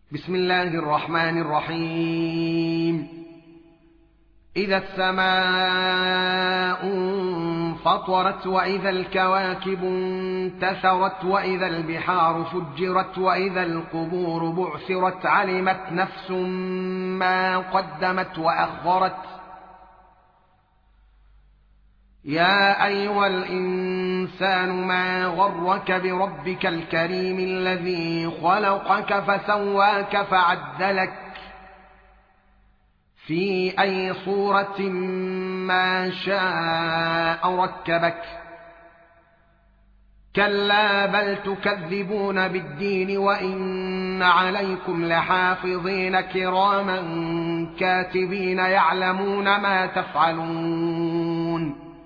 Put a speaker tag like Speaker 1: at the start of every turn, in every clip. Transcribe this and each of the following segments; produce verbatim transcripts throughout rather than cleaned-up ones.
Speaker 1: بسم الله الرحمن الرحيم. إذا السماء انفطرت وإذا الكواكب انتثرت وإذا البحار فجرت وإذا القبور بعثرت علمت نفس ما قدمت وأخرت. يا أيها الإنسان ما غرك بربك الكريم الذي خلقك فسواك فعدلك في أي صورة ما شاء ركبك. كلا بل تكذبون بالدين وإن عليكم لحافظين كراما كاتبين يعلمون ما تفعلون.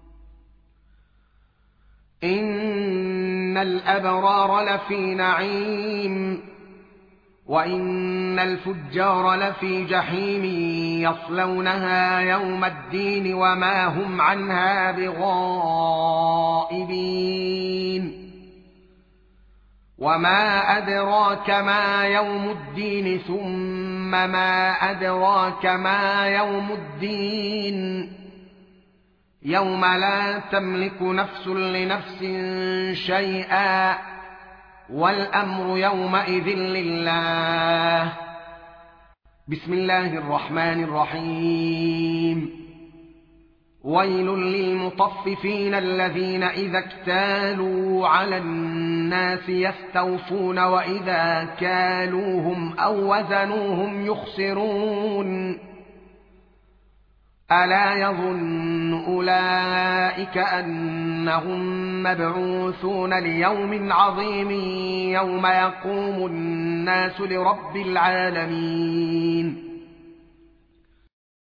Speaker 1: إن الأبرار لفي نعيم وإن الفجار لفي جحيم يصلونها يوم الدين وما هم عنها بغائبين. وما أدراك ما يوم الدين ثم ما أدراك ما يوم الدين يوم لا تملك نفس لنفس شيئا والأمر يومئذ لله. بسم الله الرحمن الرحيم. ويل للمطففين الذين إذا اكتالوا على الناس يستوفون وإذا كالوهم أو وزنوهم يخسرون. ألا يظن أولئك أنهم مبعوثون ليوم عظيم يوم يقوم الناس لرب العالمين.